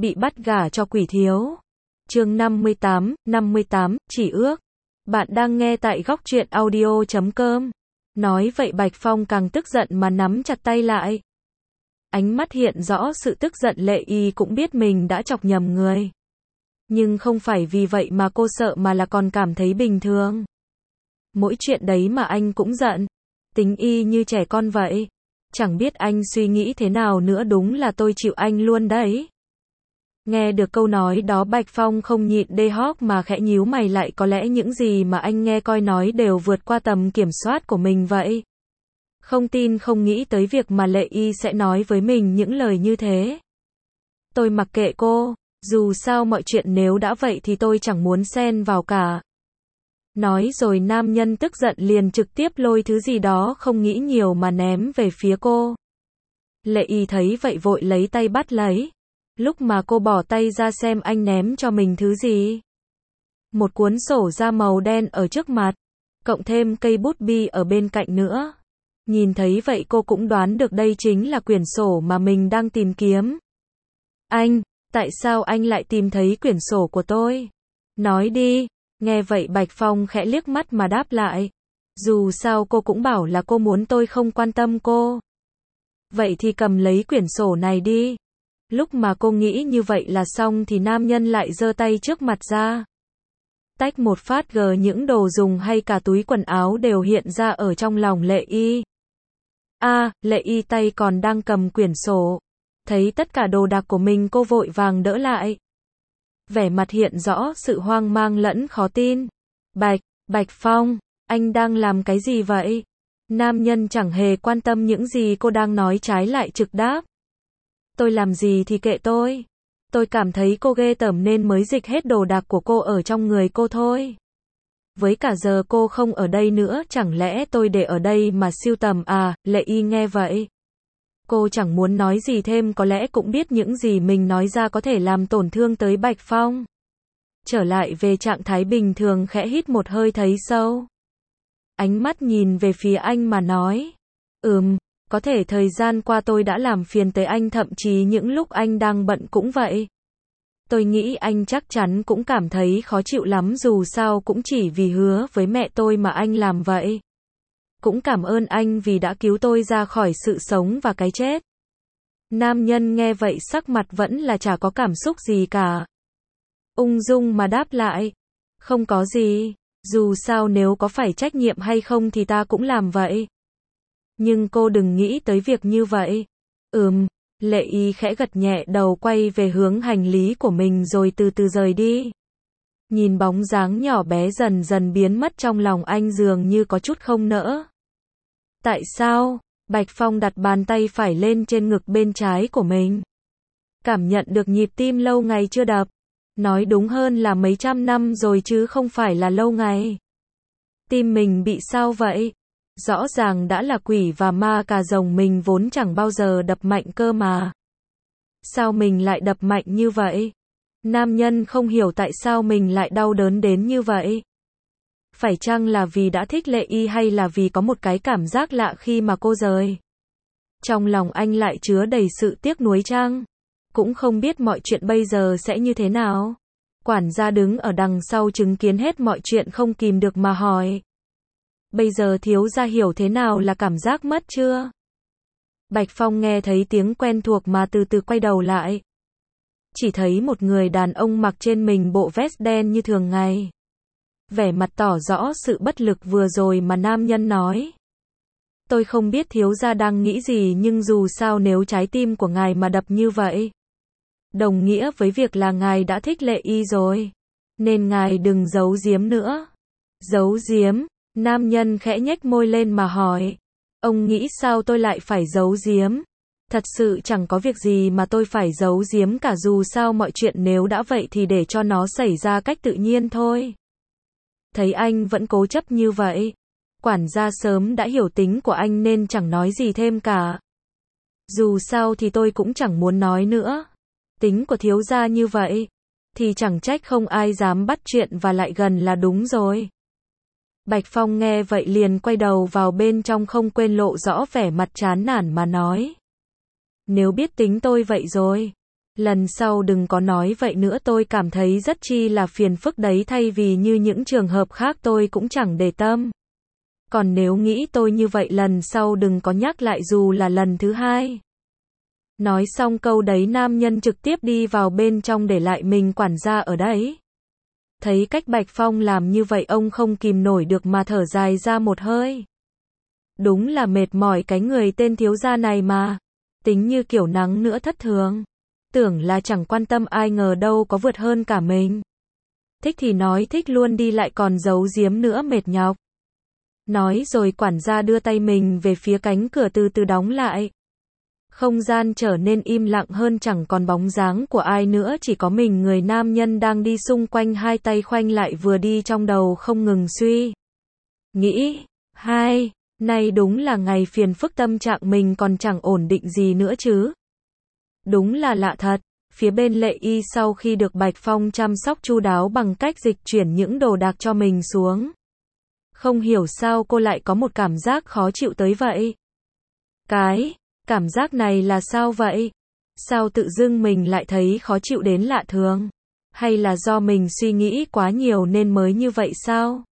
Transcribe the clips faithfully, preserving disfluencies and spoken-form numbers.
bị bắt gả cho quỷ thiếu. Chương năm mươi tám, năm mươi tám, chỉ ước. Bạn đang nghe tại góc truyện audio chấm com. Nói vậy Bạch Phong càng tức giận mà nắm chặt tay lại. Ánh mắt hiện rõ sự tức giận, Lệ Y cũng biết mình đã chọc nhầm người. Nhưng không phải vì vậy mà cô sợ, mà là còn cảm thấy bình thường. Mỗi chuyện đấy mà anh cũng giận. Tính y như trẻ con vậy. Chẳng biết anh suy nghĩ thế nào nữa, đúng là tôi chịu anh luôn đấy. Nghe được câu nói đó, Bạch Phong không nhịn đê hót mà khẽ nhíu mày lại, có lẽ những gì mà anh nghe coi nói đều vượt qua tầm kiểm soát của mình vậy. Không tin không nghĩ tới việc mà Lệ Y sẽ nói với mình những lời như thế. Tôi mặc kệ cô, dù sao mọi chuyện nếu đã vậy thì tôi chẳng muốn xen vào cả. Nói rồi nam nhân tức giận liền trực tiếp lôi thứ gì đó không nghĩ nhiều mà ném về phía cô. Lệ Y thấy vậy vội lấy tay bắt lấy. Lúc mà cô bỏ tay ra xem anh ném cho mình thứ gì. Một cuốn sổ da màu đen ở trước mặt, cộng thêm cây bút bi ở bên cạnh nữa. Nhìn thấy vậy cô cũng đoán được đây chính là quyển sổ mà mình đang tìm kiếm. Anh, tại sao anh lại tìm thấy quyển sổ của tôi? Nói đi. Nghe vậy Bạch Phong khẽ liếc mắt mà đáp lại. Dù sao cô cũng bảo là cô muốn tôi không quan tâm cô. Vậy thì cầm lấy quyển sổ này đi. Lúc mà cô nghĩ như vậy là xong thì nam nhân lại giơ tay trước mặt ra. Tách một phát, gờ những đồ dùng hay cả túi quần áo đều hiện ra ở trong lòng Lệ Y. A, à, Lệ Y tay còn đang cầm quyển sổ. Thấy tất cả đồ đạc của mình, cô vội vàng đỡ lại. Vẻ mặt hiện rõ sự hoang mang lẫn khó tin. Bạch, Bạch Phong, anh đang làm cái gì vậy? Nam nhân chẳng hề quan tâm những gì cô đang nói, trái lại trực đáp. Tôi làm gì thì kệ tôi. Tôi cảm thấy cô ghê tởm nên mới dịch hết đồ đạc của cô ở trong người cô thôi. Với cả giờ cô không ở đây nữa, chẳng lẽ tôi để ở đây mà sưu tầm à? Lệ Y nghe vậy. Cô chẳng muốn nói gì thêm, có lẽ cũng biết những gì mình nói ra có thể làm tổn thương tới Bạch Phong. Trở lại về trạng thái bình thường, khẽ hít một hơi thấy sâu. Ánh mắt nhìn về phía anh mà nói. Ừm, có thể thời gian qua tôi đã làm phiền tới anh, thậm chí những lúc anh đang bận cũng vậy. Tôi nghĩ anh chắc chắn cũng cảm thấy khó chịu lắm, dù sao cũng chỉ vì hứa với mẹ tôi mà anh làm vậy. Cũng cảm ơn anh vì đã cứu tôi ra khỏi sự sống và cái chết. Nam nhân nghe vậy sắc mặt vẫn là chả có cảm xúc gì cả. Ung dung mà đáp lại. Không có gì, dù sao nếu có phải trách nhiệm hay không thì ta cũng làm vậy. Nhưng cô đừng nghĩ tới việc như vậy. Ừm, Lệ Y khẽ gật nhẹ đầu, quay về hướng hành lý của mình rồi từ từ rời đi. Nhìn bóng dáng nhỏ bé dần dần biến mất trong lòng anh, dường như có chút không nỡ. Tại sao? Bạch Phong đặt bàn tay phải lên trên ngực bên trái của mình. Cảm nhận được nhịp tim lâu ngày chưa đập. Nói đúng hơn là mấy trăm năm rồi chứ không phải là lâu ngày. Tim mình bị sao vậy? Rõ ràng đã là quỷ và ma cà rồng, mình vốn chẳng bao giờ đập mạnh cơ mà. Sao mình lại đập mạnh như vậy? Nam nhân không hiểu tại sao mình lại đau đớn đến như vậy. Phải chăng là vì đã thích Lệ Y, hay là vì có một cái cảm giác lạ khi mà cô rời? Trong lòng anh lại chứa đầy sự tiếc nuối chăng? Cũng không biết mọi chuyện bây giờ sẽ như thế nào. Quản gia đứng ở đằng sau chứng kiến hết mọi chuyện không kìm được mà hỏi. Bây giờ thiếu gia hiểu thế nào là cảm giác mất chưa? Bạch Phong nghe thấy tiếng quen thuộc mà từ từ quay đầu lại. Chỉ thấy một người đàn ông mặc trên mình bộ vest đen như thường ngày. Vẻ mặt tỏ rõ sự bất lực vừa rồi mà nam nhân nói. Tôi không biết thiếu gia đang nghĩ gì, nhưng dù sao nếu trái tim của ngài mà đập như vậy, đồng nghĩa với việc là ngài đã thích Lệ Y rồi. Nên ngài đừng giấu giếm nữa. Giấu giếm? Nam nhân khẽ nhếch môi lên mà hỏi. Ông nghĩ sao tôi lại phải giấu giếm? Thật sự chẳng có việc gì mà tôi phải giấu giếm cả, dù sao mọi chuyện nếu đã vậy thì để cho nó xảy ra cách tự nhiên thôi. Thấy anh vẫn cố chấp như vậy, quản gia sớm đã hiểu tính của anh nên chẳng nói gì thêm cả. Dù sao thì tôi cũng chẳng muốn nói nữa. Tính của thiếu gia như vậy, thì chẳng trách không ai dám bắt chuyện và lại gần là đúng rồi. Bạch Phong nghe vậy liền quay đầu vào bên trong, không quên lộ rõ vẻ mặt chán nản mà nói. Nếu biết tính tôi vậy rồi, Lần sau đừng có nói vậy nữa, tôi cảm thấy rất chi là phiền phức đấy, thay vì như những trường hợp khác tôi cũng chẳng để tâm. Còn nếu nghĩ tôi như vậy lần sau đừng có nhắc lại dù là lần thứ hai. Nói xong câu đấy nam nhân trực tiếp đi vào bên trong để lại mình quản gia ở đấy. Thấy cách Bạch Phong làm như vậy ông không kìm nổi được mà thở dài ra một hơi. Đúng là mệt mỏi cái người tên thiếu gia này mà. Tính như kiểu nắng nữa thất thường. Tưởng là chẳng quan tâm ai ngờ đâu có vượt hơn cả mình. Thích thì nói thích luôn đi lại còn giấu giếm nữa mệt nhọc. Nói rồi quản gia đưa tay mình về phía cánh cửa từ từ đóng lại. Không gian trở nên im lặng hơn, chẳng còn bóng dáng của ai nữa, chỉ có mình người nam nhân đang đi xung quanh, hai tay khoanh lại vừa đi trong đầu không ngừng suy nghĩ. Hai, nay đúng là ngày phiền phức, tâm trạng mình còn chẳng ổn định gì nữa chứ. Đúng là lạ thật, phía bên Lệ Y sau khi được Bạch Phong chăm sóc chu đáo bằng cách dịch chuyển những đồ đạc cho mình xuống. Không hiểu sao cô lại có một cảm giác khó chịu tới vậy. Cái cảm giác này là sao vậy? Sao tự dưng mình lại thấy khó chịu đến lạ thường? Hay là do mình suy nghĩ quá nhiều nên mới như vậy sao?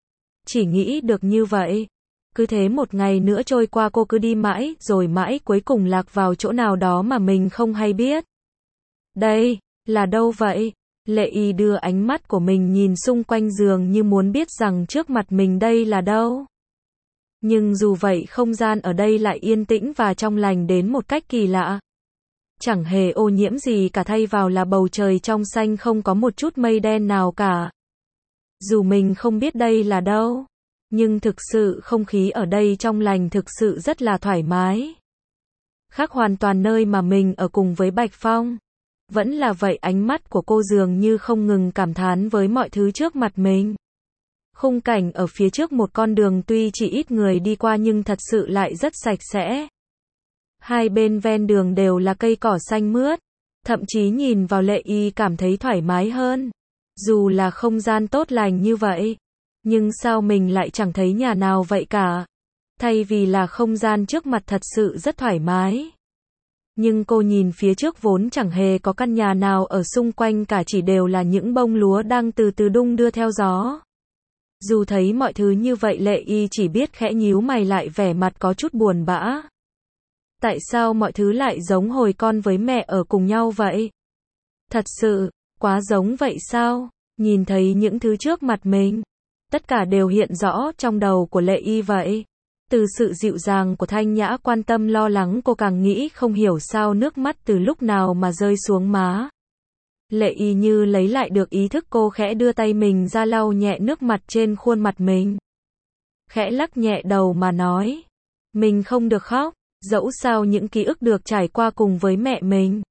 Chỉ nghĩ được như vậy. Cứ thế một ngày nữa trôi qua, cô cứ đi mãi, rồi mãi cuối cùng lạc vào chỗ nào đó mà mình không hay biết. Đây, là đâu vậy? Lệ Y đưa ánh mắt của mình nhìn xung quanh giường như muốn biết rằng trước mặt mình đây là đâu. Nhưng dù vậy không gian ở đây lại yên tĩnh và trong lành đến một cách kỳ lạ. Chẳng hề ô nhiễm gì cả, thay vào là bầu trời trong xanh không có một chút mây đen nào cả. Dù mình không biết đây là đâu, nhưng thực sự không khí ở đây trong lành, thực sự rất là thoải mái. Khác hoàn toàn nơi mà mình ở cùng với Bạch Phong. Vẫn là vậy, ánh mắt của cô dường như không ngừng cảm thán với mọi thứ trước mặt mình. Khung cảnh ở phía trước một con đường tuy chỉ ít người đi qua nhưng thật sự lại rất sạch sẽ. Hai bên ven đường đều là cây cỏ xanh mướt. Thậm chí nhìn vào Lệ Y cảm thấy thoải mái hơn. Dù là không gian tốt lành như vậy, nhưng sao mình lại chẳng thấy nhà nào vậy cả. Thay vì là không gian trước mặt thật sự rất thoải mái. Nhưng cô nhìn phía trước vốn chẳng hề có căn nhà nào ở xung quanh cả, chỉ đều là những bông lúa đang từ từ đung đưa theo gió. Dù thấy mọi thứ như vậy, Lệ Y chỉ biết khẽ nhíu mày, lại vẻ mặt có chút buồn bã. Tại sao mọi thứ lại giống hồi con với mẹ ở cùng nhau vậy? Thật sự, quá giống vậy sao? Nhìn thấy những thứ trước mặt mình, tất cả đều hiện rõ trong đầu của Lệ Y vậy. Từ sự dịu dàng của Thanh Nhã quan tâm lo lắng, cô càng nghĩ không hiểu sao nước mắt từ lúc nào mà rơi xuống má. Lệ Y như lấy lại được ý thức, cô khẽ đưa tay mình ra lau nhẹ nước mặt trên khuôn mặt mình. Khẽ lắc nhẹ đầu mà nói, mình không được khóc, dẫu sao những ký ức được trải qua cùng với mẹ mình.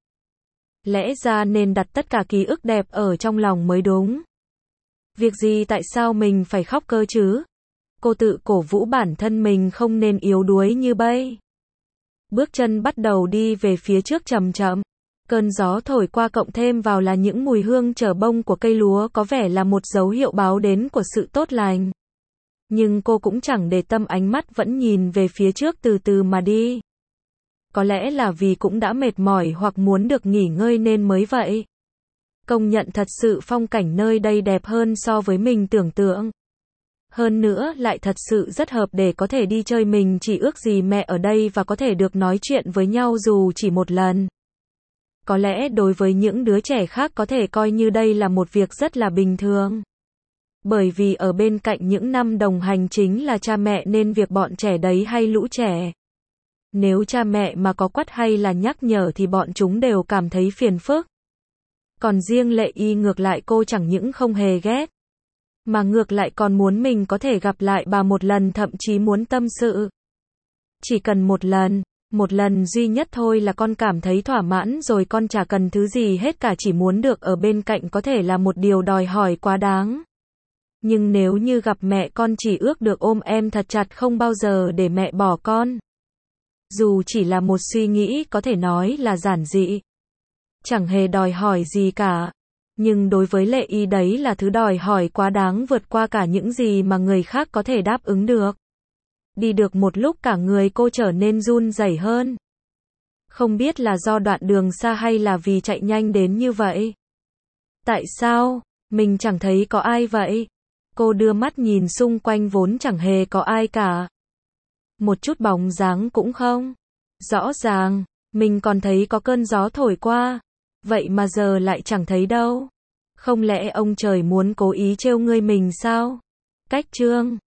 Lẽ ra nên đặt tất cả ký ức đẹp ở trong lòng mới đúng. Việc gì tại sao mình phải khóc cơ chứ? Cô tự cổ vũ bản thân mình không nên yếu đuối như bây. Bước chân bắt đầu đi về phía trước chậm chậm. Cơn gió thổi qua cộng thêm vào là những mùi hương chở bông của cây lúa, có vẻ là một dấu hiệu báo đến của sự tốt lành. Nhưng cô cũng chẳng để tâm, ánh mắt vẫn nhìn về phía trước từ từ mà đi. Có lẽ là vì cũng đã mệt mỏi hoặc muốn được nghỉ ngơi nên mới vậy. Công nhận thật sự phong cảnh nơi đây đẹp hơn so với mình tưởng tượng. Hơn nữa lại thật sự rất hợp để có thể đi chơi, mình chỉ ước gì mẹ ở đây và có thể được nói chuyện với nhau dù chỉ một lần. Có lẽ đối với những đứa trẻ khác có thể coi như đây là một việc rất là bình thường. Bởi vì ở bên cạnh những năm đồng hành chính là cha mẹ nên việc bọn trẻ đấy hay lũ trẻ. Nếu cha mẹ mà có quát hay là nhắc nhở thì bọn chúng đều cảm thấy phiền phức. Còn riêng Lệ Y ngược lại, cô chẳng những không hề ghét, mà ngược lại còn muốn mình có thể gặp lại bà một lần, thậm chí muốn tâm sự. Chỉ cần một lần, một lần duy nhất thôi là con cảm thấy thỏa mãn rồi, con chả cần thứ gì hết cả, chỉ muốn được ở bên cạnh có thể là một điều đòi hỏi quá đáng. Nhưng nếu như gặp mẹ, con chỉ ước được ôm em thật chặt, không bao giờ để mẹ bỏ con. Dù chỉ là một suy nghĩ có thể nói là giản dị, chẳng hề đòi hỏi gì cả. Nhưng đối với Lệ Y đấy là thứ đòi hỏi quá đáng, vượt qua cả những gì mà người khác có thể đáp ứng được. Đi được một lúc cả người cô trở nên run rẩy hơn. Không biết là do đoạn đường xa hay là vì chạy nhanh đến như vậy. Tại sao? Mình chẳng thấy có ai vậy. Cô đưa mắt nhìn xung quanh vốn chẳng hề có ai cả. Một chút bóng dáng cũng không. Rõ ràng, mình còn thấy có cơn gió thổi qua. Vậy mà giờ lại chẳng thấy đâu. Không lẽ ông trời muốn cố ý trêu ngươi mình sao? Cách chương